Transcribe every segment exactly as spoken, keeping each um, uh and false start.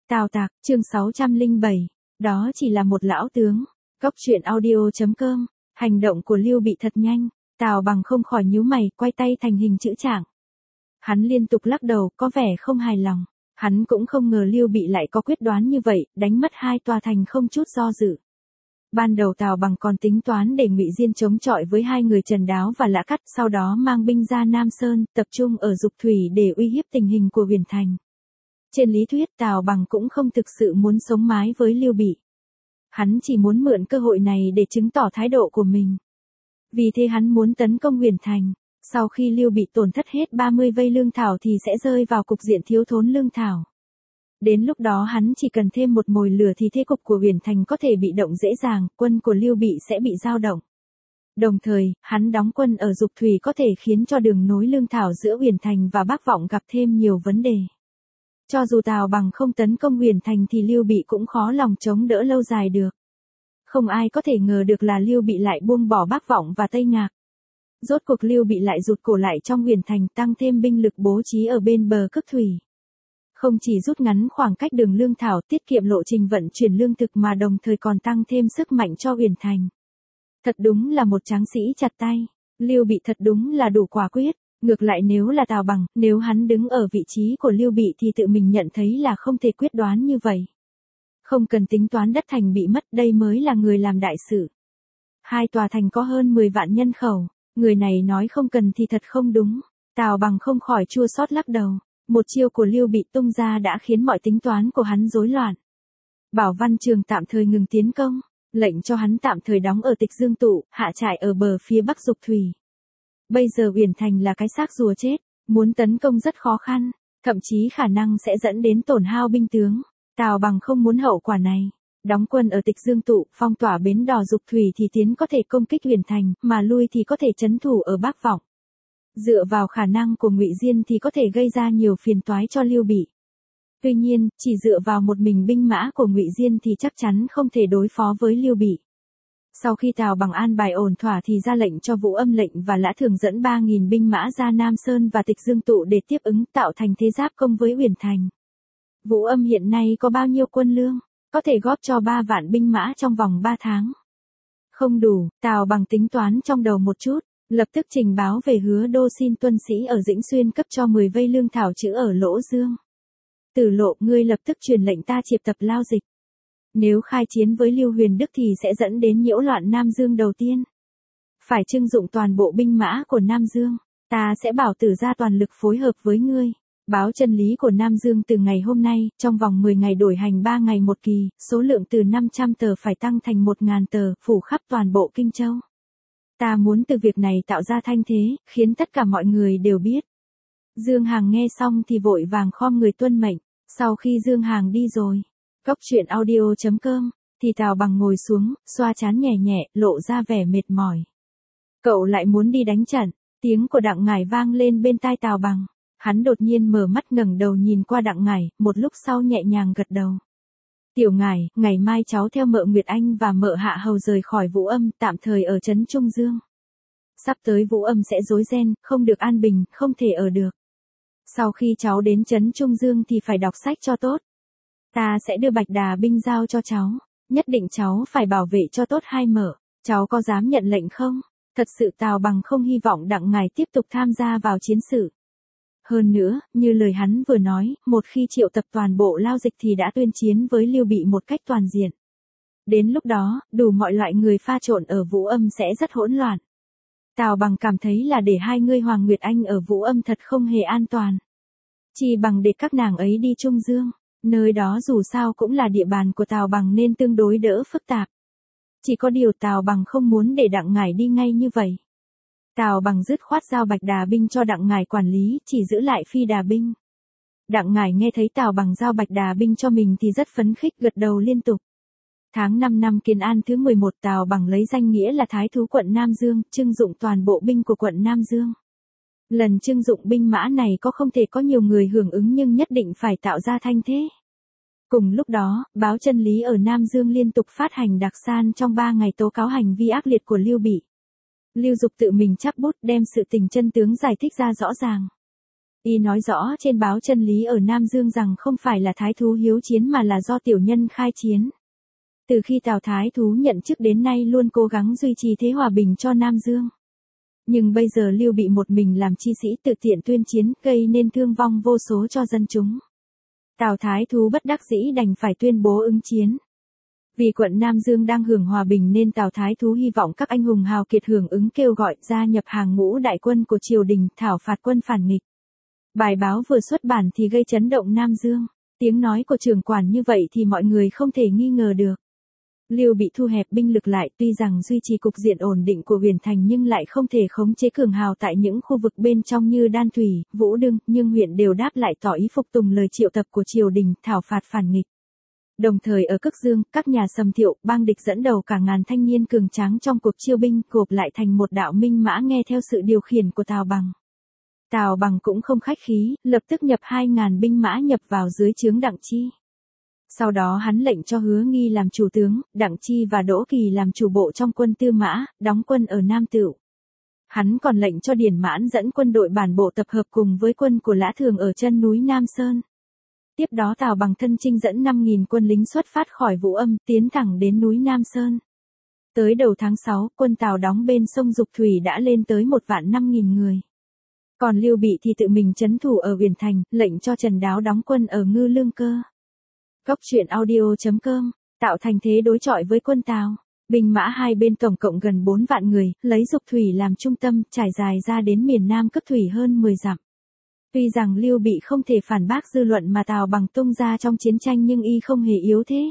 Tào Tạc, chương sáu trăm lẻ bảy. Đó chỉ là một lão tướng. Cốc truyện audio chấm com. Hành động của Lưu Bị thật nhanh. Tào Bằng không khỏi nhíu mày, quay tay thành hình chữ trạng. Hắn liên tục lắc đầu, có vẻ không hài lòng. Hắn cũng không ngờ Lưu Bị lại có quyết đoán như vậy, đánh mất hai tòa thành không chút do dự. Ban đầu Tào Bằng còn tính toán để Ngụy Diên chống chọi với hai người Trần Đáo và Lã Cắt, sau đó mang binh ra Nam Sơn, tập trung ở Dục Thủy để uy hiếp tình hình của Huyền Thành. Trên lý thuyết Tào Bằng cũng không thực sự muốn sống mái với Lưu Bị. Hắn chỉ muốn mượn cơ hội này để chứng tỏ thái độ của mình. Vì thế hắn muốn tấn công Huyền Thành. Sau khi Lưu Bị tổn thất hết ba mươi vây lương thảo thì sẽ rơi vào cục diện thiếu thốn lương thảo. Đến lúc đó hắn chỉ cần thêm một mồi lửa thì thế cục của Huyền Thành có thể bị động dễ dàng, quân của Lưu Bị sẽ bị dao động. Đồng thời, hắn đóng quân ở Dục Thủy có thể khiến cho đường nối lương thảo giữa Huyền Thành và Bắc Vọng gặp thêm nhiều vấn đề. Cho dù Tào Bằng không tấn công Huyền Thành thì Lưu Bị cũng khó lòng chống đỡ lâu dài được. Không ai có thể ngờ được là Lưu Bị lại buông bỏ Bắc Vọng và Tây Ngạc. Rốt cuộc Lưu Bị lại rụt cổ lại trong Huyền Thành, tăng thêm binh lực bố trí ở bên bờ Cước Thủy. Không chỉ rút ngắn khoảng cách đường lương thảo, tiết kiệm lộ trình vận chuyển lương thực mà đồng thời còn tăng thêm sức mạnh cho Huyền Thành. Thật đúng là một tráng sĩ chặt tay. Lưu Bị thật đúng là đủ quả quyết. Ngược lại nếu là Tào Bằng, nếu hắn đứng ở vị trí của Lưu Bị thì tự mình nhận thấy là không thể quyết đoán như vậy. Không cần tính toán đất thành bị mất, đây mới là người làm đại sự. Hai tòa thành có hơn mười vạn nhân khẩu, người này nói không cần thì thật không đúng. Tào Bằng không khỏi chua xót lắc đầu. Một chiêu của Lưu Bị tung ra đã khiến mọi tính toán của hắn rối loạn. Bảo Văn Trường tạm thời ngừng tiến công, lệnh cho hắn tạm thời đóng ở Tịch Dương Tụ, hạ trại ở bờ phía bắc Dục Thủy. Bây giờ Huyền Thành là cái xác rùa chết, muốn tấn công rất khó khăn, thậm chí khả năng sẽ dẫn đến tổn hao binh tướng. Tào Bằng không muốn hậu quả này. Đóng quân ở Tịch Dương Tụ, phong tỏa bến đò Dục Thủy thì tiến có thể công kích Huyền Thành, mà lui thì có thể trấn thủ ở Bắc Vọng. Dựa vào khả năng của Ngụy Diên thì có thể gây ra nhiều phiền toái cho Lưu Bị. Tuy nhiên, chỉ dựa vào một mình binh mã của Ngụy Diên thì chắc chắn không thể đối phó với Lưu Bị. Sau khi Tào Bằng an bài ổn thỏa thì ra lệnh cho Vũ Âm lệnh và Lã Thường dẫn ba nghìn binh mã ra Nam Sơn và Tịch Dương Tụ để tiếp ứng, tạo thành thế giáp công với Huyền Thành. Vũ Âm hiện nay có bao nhiêu quân lương? Có thể góp cho ba vạn binh mã trong vòng ba tháng. Không đủ, Tào Bằng tính toán trong đầu một chút, lập tức trình báo về Hứa Đô xin tuân sĩ ở Dĩnh Xuyên cấp cho mười vây lương thảo trữ ở Lỗ Dương. Tử Lộ, ngươi lập tức truyền lệnh ta triệu tập lao dịch. Nếu khai chiến với Lưu Huyền Đức thì sẽ dẫn đến nhiễu loạn Nam Dương đầu tiên. Phải trưng dụng toàn bộ binh mã của Nam Dương, ta sẽ bảo Tử ra toàn lực phối hợp với ngươi. Báo chân lý của Nam Dương từ ngày hôm nay, trong vòng mười ngày đổi hành ba ngày một kỳ, số lượng từ năm trăm tờ phải tăng thành một nghìn tờ, phủ khắp toàn bộ Kinh Châu. Ta muốn từ việc này tạo ra thanh thế, khiến tất cả mọi người đều biết. Dương Hàng nghe xong thì vội vàng khom người tuân mệnh. Sau khi Dương Hàng đi rồi, cốc truyện audio chấm com, thì Tào Bằng ngồi xuống, xoa trán nhẹ nhẹ, lộ ra vẻ mệt mỏi. Cậu lại muốn đi đánh trận? Tiếng của Đặng Ngải vang lên bên tai Tào Bằng. Hắn đột nhiên mở mắt ngẩng đầu nhìn qua Đặng Ngải, một lúc sau nhẹ nhàng gật đầu. Tiểu Ngải, ngày mai cháu theo mợ Nguyệt Anh và mợ Hạ Hầu rời khỏi Vũ Âm, tạm thời ở trấn Trung Dương. Sắp tới Vũ Âm sẽ rối ren, không được an bình, không thể ở được. Sau khi cháu đến trấn Trung Dương thì phải đọc sách cho tốt. Ta sẽ đưa Bạch Đà binh giao cho cháu, nhất định cháu phải bảo vệ cho tốt hai mợ. Cháu có dám nhận lệnh không? Thật sự Tào Bằng không hy vọng Đặng Ngải tiếp tục tham gia vào chiến sự. Hơn nữa, như lời hắn vừa nói, một khi triệu tập toàn bộ lao dịch thì đã tuyên chiến với Lưu Bị một cách toàn diện. Đến lúc đó, đủ mọi loại người pha trộn ở Vũ Âm sẽ rất hỗn loạn. Tào Bằng cảm thấy là để hai ngươi Hoàng Nguyệt Anh ở Vũ Âm thật không hề an toàn. Chỉ bằng để các nàng ấy đi Trung Dương, nơi đó dù sao cũng là địa bàn của Tào Bằng nên tương đối đỡ phức tạp. Chỉ có điều Tào Bằng không muốn để Đặng Ngải đi ngay như vậy. Tào Bằng dứt khoát giao Bạch Đà binh cho Đặng Ngải quản lý, chỉ giữ lại Phi Đà binh. Đặng Ngải nghe thấy Tào Bằng giao Bạch Đà binh cho mình thì rất phấn khích, gật đầu liên tục. Tháng năm năm Kiến An thứ mười một, Tào Bằng lấy danh nghĩa là Thái thú quận Nam Dương, trưng dụng toàn bộ binh của quận Nam Dương. Lần trưng dụng binh mã này có không thể có nhiều người hưởng ứng nhưng nhất định phải tạo ra thanh thế. Cùng lúc đó, báo chân lý ở Nam Dương liên tục phát hành đặc san trong ba ngày tố cáo hành vi ác liệt của Lưu Bị. Lưu Dục tự mình chắp bút đem sự tình chân tướng giải thích ra rõ ràng. Y nói rõ trên báo Chân Lý ở Nam Dương rằng không phải là Thái Thú hiếu chiến mà là do tiểu nhân khai chiến. Từ khi Tào Thái Thú nhận chức đến nay luôn cố gắng duy trì thế hòa bình cho Nam Dương. Nhưng bây giờ Lưu Bị một mình làm chi sĩ tự tiện tuyên chiến, gây nên thương vong vô số cho dân chúng. Tào Thái Thú bất đắc dĩ đành phải tuyên bố ứng chiến. Vì quận Nam Dương đang hưởng hòa bình nên Tào Thái Thú hy vọng các anh hùng hào kiệt hưởng ứng kêu gọi gia nhập hàng ngũ đại quân của triều đình thảo phạt quân phản nghịch. Bài báo vừa xuất bản thì gây chấn động Nam Dương. Tiếng nói của trưởng quản như vậy thì mọi người không thể nghi ngờ được. Lưu Bị thu hẹp binh lực lại, tuy rằng duy trì cục diện ổn định của Huyền Thành nhưng lại không thể khống chế cường hào tại những khu vực bên trong như Đan Thủy, Vũ Đương, nhưng huyện đều đáp lại tỏ ý phục tùng lời triệu tập của triều đình thảo phạt phản nghịch. Đồng thời ở Cức Dương, các nhà Sầm Thiệu, bang địch dẫn đầu cả ngàn thanh niên cường tráng trong cuộc chiêu binh gộp lại thành một đạo minh mã nghe theo sự điều khiển của Tào Bằng. Tào Bằng cũng không khách khí, lập tức nhập hai ngàn binh mã nhập vào dưới trướng Đặng Chi. Sau đó hắn lệnh cho Hứa Nghi làm chủ tướng, Đặng Chi và Đỗ Kỳ làm chủ bộ trong quân Tư Mã, đóng quân ở Nam Tựu. Hắn còn lệnh cho Điển Mãn dẫn quân đội bản bộ tập hợp cùng với quân của Lã Thường ở chân núi Nam Sơn. Tiếp đó Tào Bằng thân chinh dẫn năm nghìn quân lính xuất phát khỏi Vũ Âm, tiến thẳng đến núi Nam Sơn. Tới đầu tháng sáu, quân Tào đóng bên sông Dục Thủy đã lên tới một vạn năm nghìn người. Còn Lưu Bị thì tự mình trấn thủ ở Huyền Thành, lệnh cho Trần Đáo đóng quân ở Ngư Lương Cơ. Góc truyện audio chấm com, tạo thành thế đối chọi với quân Tào. Binh mã hai bên tổng cộng gần bốn vạn người, lấy Dục Thủy làm trung tâm, trải dài ra đến miền Nam Cất Thủy hơn mười dặm. Tuy rằng Lưu Bị không thể phản bác dư luận mà Tào Bằng tung ra trong chiến tranh nhưng y không hề yếu thế.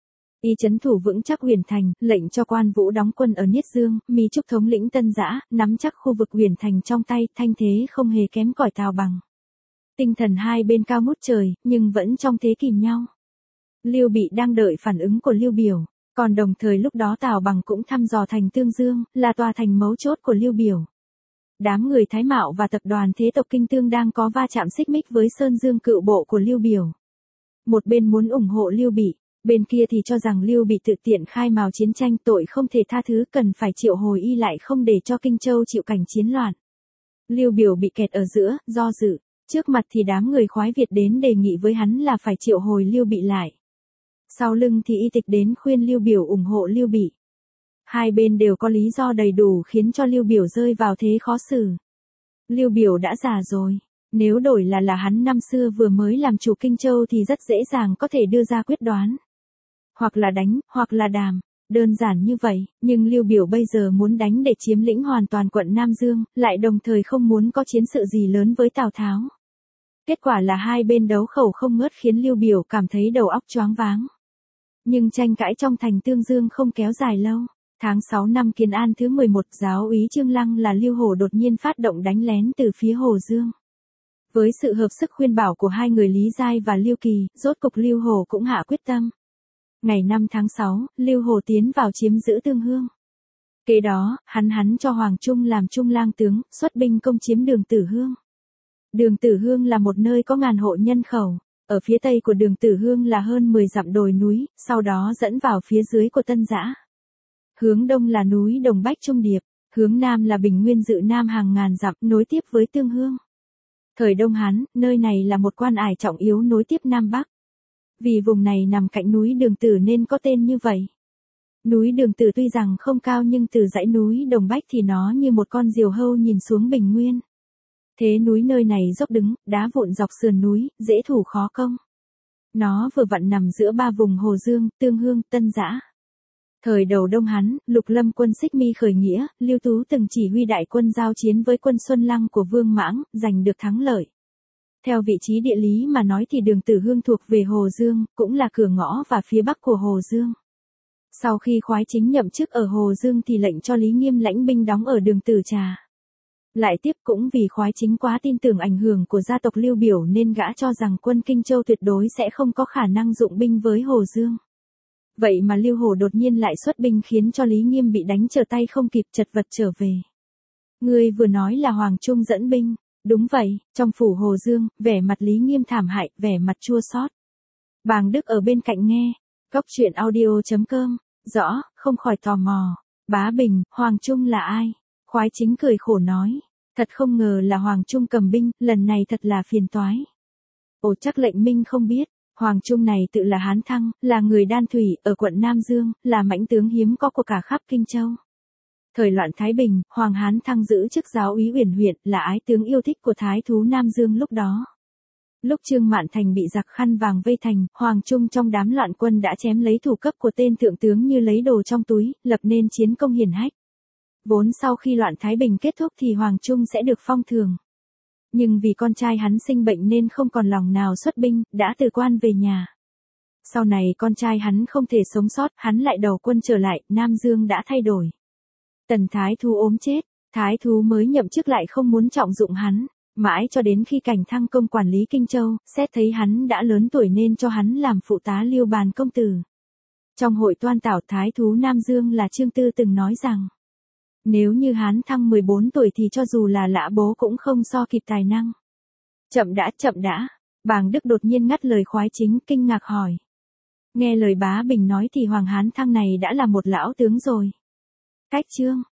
Y trấn thủ vững chắc Huyền Thành, lệnh cho Quan Vũ đóng quân ở Niết Dương, Mi Trúc thống lĩnh Tân Dã, nắm chắc khu vực Huyền Thành trong tay, thanh thế không hề kém cỏi Tào Bằng. Tinh thần hai bên cao ngút trời, nhưng vẫn trong thế kìm nhau. Lưu Bị đang đợi phản ứng của Lưu Biểu, còn đồng thời lúc đó Tào Bằng cũng thăm dò thành Tương Dương, là tòa thành mấu chốt của Lưu Biểu. Đám người Thái Mạo và tập đoàn thế tộc Kinh Tương đang có va chạm xích mích với Sơn Dương cựu bộ của Lưu Biểu. Một bên muốn ủng hộ Lưu Bị, bên kia thì cho rằng Lưu Bị tự tiện khai mào chiến tranh, tội không thể tha thứ, cần phải triệu hồi y lại không để cho Kinh Châu chịu cảnh chiến loạn. Lưu Biểu bị kẹt ở giữa, do dự. Trước mặt thì đám người khoái Việt đến đề nghị với hắn là phải triệu hồi Lưu Bị lại. Sau lưng thì y tịch đến khuyên Lưu Biểu ủng hộ Lưu Bị. Hai bên đều có lý do đầy đủ khiến cho Lưu Biểu rơi vào thế khó xử. Lưu Biểu đã già rồi, nếu đổi là là hắn năm xưa vừa mới làm chủ Kinh Châu thì rất dễ dàng có thể đưa ra quyết đoán. Hoặc là đánh, hoặc là đàm, đơn giản như vậy, nhưng Lưu Biểu bây giờ muốn đánh để chiếm lĩnh hoàn toàn quận Nam Dương, lại đồng thời không muốn có chiến sự gì lớn với Tào Tháo. Kết quả là hai bên đấu khẩu không ngớt khiến Lưu Biểu cảm thấy đầu óc choáng váng. Nhưng tranh cãi trong thành Tương Dương không kéo dài lâu. Tháng sáu năm Kiến An thứ mười một, giáo úy Trương Lăng là Lưu Hổ đột nhiên phát động đánh lén từ phía Hồ Dương. Với sự hợp sức khuyên bảo của hai người Lý Giai và Lưu Kỳ, rốt cục Lưu Hổ cũng hạ quyết tâm. Ngày năm tháng sáu, Lưu Hổ tiến vào chiếm giữ Tương Hương. Kế đó, hắn hắn cho Hoàng Trung làm trung lang tướng, xuất binh công chiếm Đường Tử Hương. Đường Tử Hương là một nơi có ngàn hộ nhân khẩu. Ở phía tây của Đường Tử Hương là hơn mười dặm đồi núi, sau đó dẫn vào phía dưới của Tân Dã. Hướng đông là núi Đồng Bách Trung Điệp, hướng nam là Bình Nguyên Dự Nam hàng ngàn dặm nối tiếp với Tương Hương. Thời Đông Hán, nơi này là một quan ải trọng yếu nối tiếp Nam Bắc. Vì vùng này nằm cạnh núi Đường Tử nên có tên như vậy. Núi Đường Tử tuy rằng không cao nhưng từ dãy núi Đồng Bách thì nó như một con diều hâu nhìn xuống Bình Nguyên. Thế núi nơi này dốc đứng, đá vụn dọc sườn núi, dễ thủ khó công. Nó vừa vặn nằm giữa ba vùng Hồ Dương, Tương Hương, Tân Dã. Thời đầu Đông Hán, Lục Lâm quân Xích Mi khởi nghĩa, Lưu Tú từng chỉ huy đại quân giao chiến với quân Xuân Lăng của Vương Mãng, giành được thắng lợi. Theo vị trí địa lý mà nói thì Đường Tử Hương thuộc về Hồ Dương, cũng là cửa ngõ và phía bắc của Hồ Dương. Sau khi Khoái Chính nhậm chức ở Hồ Dương thì lệnh cho Lý Nghiêm lãnh binh đóng ở Đường Tử Trà. Lại tiếp cũng vì Khoái Chính quá tin tưởng ảnh hưởng của gia tộc Lưu Biểu nên gã cho rằng quân Kinh Châu tuyệt đối sẽ không có khả năng dụng binh với Hồ Dương. Vậy mà Lưu Hổ đột nhiên lại xuất binh khiến cho Lý Nghiêm bị đánh trở tay không kịp, chật vật trở về. Ngươi vừa nói là Hoàng Trung dẫn binh. Đúng vậy, trong phủ Hồ Dương, vẻ mặt Lý Nghiêm thảm hại, vẻ mặt chua xót. Bàng Đức ở bên cạnh nghe. Góc truyện audio chấm com. Rõ, không khỏi tò mò. Bá Bình, Hoàng Trung là ai? Khoái Chính cười khổ nói. Thật không ngờ là Hoàng Trung cầm binh, lần này thật là phiền toái. Ồ chắc lệnh minh không biết, Hoàng Trung này tự là Hán Thăng, là người Đan Thủy, ở quận Nam Dương, là mãnh tướng hiếm có của cả khắp Kinh Châu. Thời loạn Thái Bình, Hoàng Hán Thăng giữ chức giáo úy Uyển huyện, là ái tướng yêu thích của Thái thú Nam Dương lúc đó. Lúc Trương Mạn Thành bị giặc khăn vàng vây thành, Hoàng Trung trong đám loạn quân đã chém lấy thủ cấp của tên thượng tướng như lấy đồ trong túi, lập nên chiến công hiển hách. Vốn sau khi loạn Thái Bình kết thúc thì Hoàng Trung sẽ được phong thường. Nhưng vì con trai hắn sinh bệnh nên không còn lòng nào xuất binh, đã từ quan về nhà. Sau này con trai hắn không thể sống sót, hắn lại đầu quân trở lại, Nam Dương đã thay đổi. Tần Thái Thú ốm chết, Thái Thú mới nhậm chức lại không muốn trọng dụng hắn, mãi cho đến khi Cảnh Thăng công quản lý Kinh Châu, xét thấy hắn đã lớn tuổi nên cho hắn làm phụ tá Liêu Bàn công tử. Trong hội toan tảo Thái Thú Nam Dương là Trương Tư từng nói rằng, nếu như Hán Thăng mười bốn tuổi thì cho dù là lã bố cũng không so kịp tài năng. Chậm đã, chậm đã, Bàng Đức đột nhiên ngắt lời Khoái Chính, kinh ngạc hỏi. Nghe lời bá Bình nói thì Hoàng Hán Thăng này đã là một lão tướng rồi. Cách chương